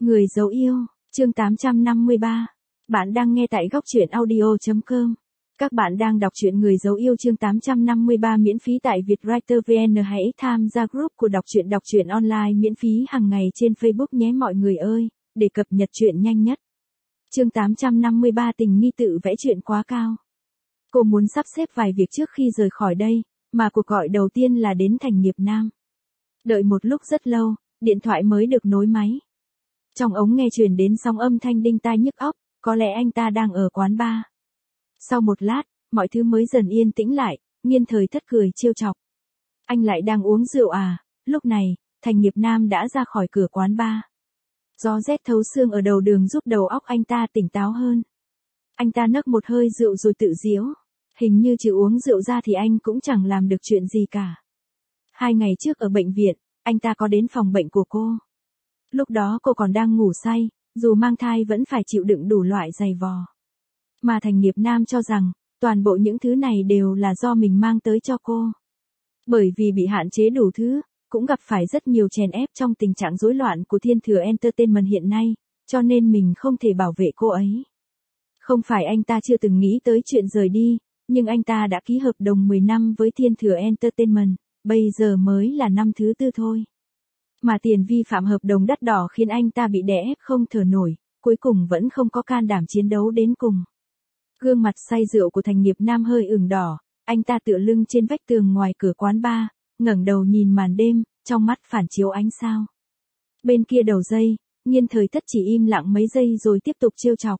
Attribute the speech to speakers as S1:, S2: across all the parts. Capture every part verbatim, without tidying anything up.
S1: Người dấu yêu, chương tám trăm năm mươi ba. Bạn đang nghe tại góc truyện audio chấm com. Các bạn đang đọc truyện Người dấu yêu chương tám trăm năm mươi ba miễn phí tại Vietwriter vê en. Hãy tham gia group của đọc truyện đọc truyện online miễn phí hàng ngày trên Facebook nhé mọi người ơi, để cập nhật truyện nhanh nhất. Chương tám trăm năm mươi ba tình nghi tự vẽ chuyện quá cao. Cô muốn sắp xếp vài việc trước khi rời khỏi đây, mà cuộc gọi đầu tiên là đến Thành Nghiệp Nam. Đợi một lúc rất lâu, điện thoại mới được nối máy. Trong ống nghe truyền đến sóng âm thanh đinh tai nhức óc, có lẽ anh ta đang ở quán bar. Sau một lát, mọi thứ mới dần yên tĩnh lại, Nhiên Thời Thất cười trêu chọc. Anh lại đang uống rượu à? Lúc này, Thành Nghiệp Nam đã ra khỏi cửa quán bar. Gió rét thấu xương ở đầu đường giúp đầu óc anh ta tỉnh táo hơn. Anh ta nấc một hơi rượu rồi tự giễu. Hình như trừ uống rượu ra thì anh cũng chẳng làm được chuyện gì cả. Hai ngày trước ở bệnh viện, anh ta có đến phòng bệnh của cô. Lúc đó cô còn đang ngủ say, dù mang thai vẫn phải chịu đựng đủ loại giày vò. Mà Thành Nghiệp Nam cho rằng, toàn bộ những thứ này đều là do mình mang tới cho cô. Bởi vì bị hạn chế đủ thứ, cũng gặp phải rất nhiều chèn ép trong tình trạng rối loạn của Thiên Thừa Entertainment hiện nay, cho nên mình không thể bảo vệ cô ấy. Không phải anh ta chưa từng nghĩ tới chuyện rời đi, nhưng anh ta đã ký hợp đồng mười năm với Thiên Thừa Entertainment, bây giờ mới là năm thứ tư thôi. Mà tiền vi phạm hợp đồng đắt đỏ khiến anh ta bị đè ép không thở nổi, cuối cùng vẫn không có can đảm chiến đấu đến cùng. Gương mặt say rượu của Thành Nghiệp Nam hơi ửng đỏ, anh ta tựa lưng trên vách tường ngoài cửa quán bar, ngẩng đầu nhìn màn đêm, trong mắt phản chiếu ánh sao. Bên kia đầu dây, Nhiên Thời Thất chỉ im lặng mấy giây rồi tiếp tục trêu chọc.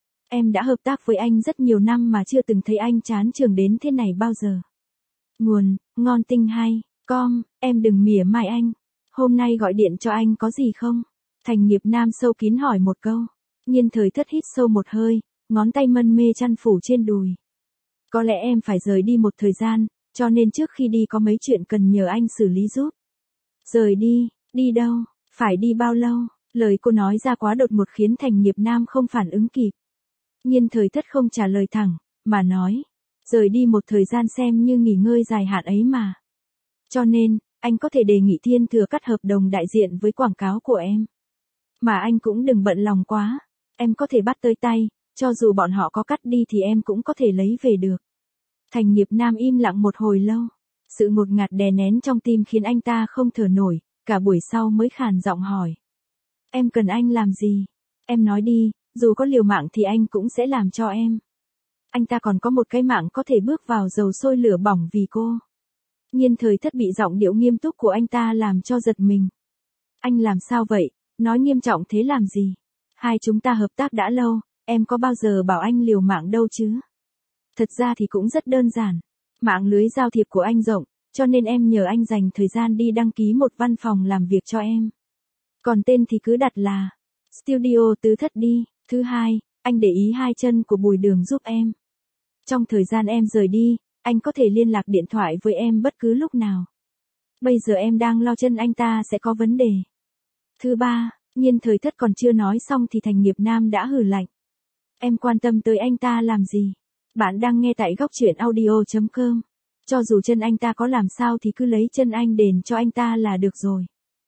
S1: Em đã hợp tác với anh rất nhiều năm mà chưa từng thấy anh chán chường đến thế này bao giờ. Nguồn, ngon tinh hay, com, em đừng mỉa mai anh. Hôm nay gọi điện cho anh có gì không? Thành Nghiệp Nam sâu kín hỏi một câu. Nhiên Thời Thất hít sâu một hơi, ngón tay mân mê chăn phủ trên đùi. Có lẽ em phải rời đi một thời gian, cho nên trước khi đi có mấy chuyện cần nhờ anh xử lý giúp. Rời đi, đi đâu, phải đi bao lâu? Lời cô nói ra quá đột ngột khiến Thành Nghiệp Nam không phản ứng kịp. Nhiên Thời Thất không trả lời thẳng, mà nói. Rời đi một thời gian xem như nghỉ ngơi dài hạn ấy mà. Cho nên, anh có thể đề nghị Thiên Thừa cắt hợp đồng đại diện với quảng cáo của em. Mà anh cũng đừng bận lòng quá. Em có thể bắt tới tay, cho dù bọn họ có cắt đi thì em cũng có thể lấy về được. Thành Nghiệp Nam im lặng một hồi lâu. Sự ngột ngạt đè nén trong tim khiến anh ta không thở nổi, cả buổi sau mới khàn giọng hỏi. Em cần anh làm gì? Em nói đi, dù có liều mạng thì anh cũng sẽ làm cho em. Anh ta còn có một cái mạng có thể bước vào dầu sôi lửa bỏng vì cô. Nhiên Thời Thất bị giọng điệu nghiêm túc của anh ta làm cho giật mình. Anh làm sao vậy, nói nghiêm trọng thế làm gì? Hai chúng ta hợp tác đã lâu, em có bao giờ bảo anh liều mạng đâu chứ? Thật ra thì cũng rất đơn giản. Mạng lưới giao thiệp của anh rộng, cho nên em nhờ anh dành thời gian đi đăng ký một văn phòng làm việc cho em. Còn tên thì cứ đặt là Studio Tứ Thất đi. Thứ hai, anh để ý hai chân của Bùi Đường giúp em. Trong thời gian em rời đi, anh có thể liên lạc điện thoại với em bất cứ lúc nào. Bây giờ em đang lo chân anh ta sẽ có vấn đề. Thứ ba, Nhiên Thời Thất còn chưa nói xong thì Thành Nghiệp Nam đã hừ lạnh. Em quan tâm tới anh ta làm gì? Bạn đang nghe tại góc truyện audio chấm com. Cho dù chân anh ta có làm sao thì cứ lấy chân anh đền cho anh ta là được rồi.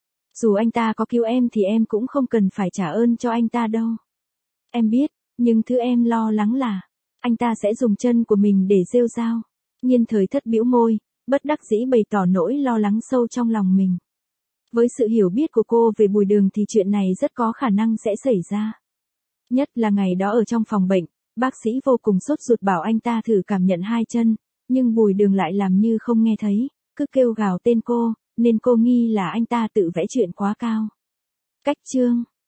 S1: Dù anh ta có cứu em thì em cũng không cần phải trả ơn cho anh ta đâu. Em biết, nhưng thứ em lo lắng là anh ta sẽ dùng chân của mình để rêu rao. Nhiên Thời Thất bĩu môi, bất đắc dĩ bày tỏ nỗi lo lắng sâu trong lòng mình. Với sự hiểu biết của cô về Bùi Đường thì chuyện này rất có khả năng sẽ xảy ra. Nhất là ngày đó ở trong phòng bệnh, bác sĩ vô cùng sốt ruột bảo anh ta thử cảm nhận hai chân, nhưng Bùi Đường lại làm như không nghe thấy, cứ kêu gào tên cô, nên cô nghi là anh ta tự vẽ chuyện quá cao. Cách chương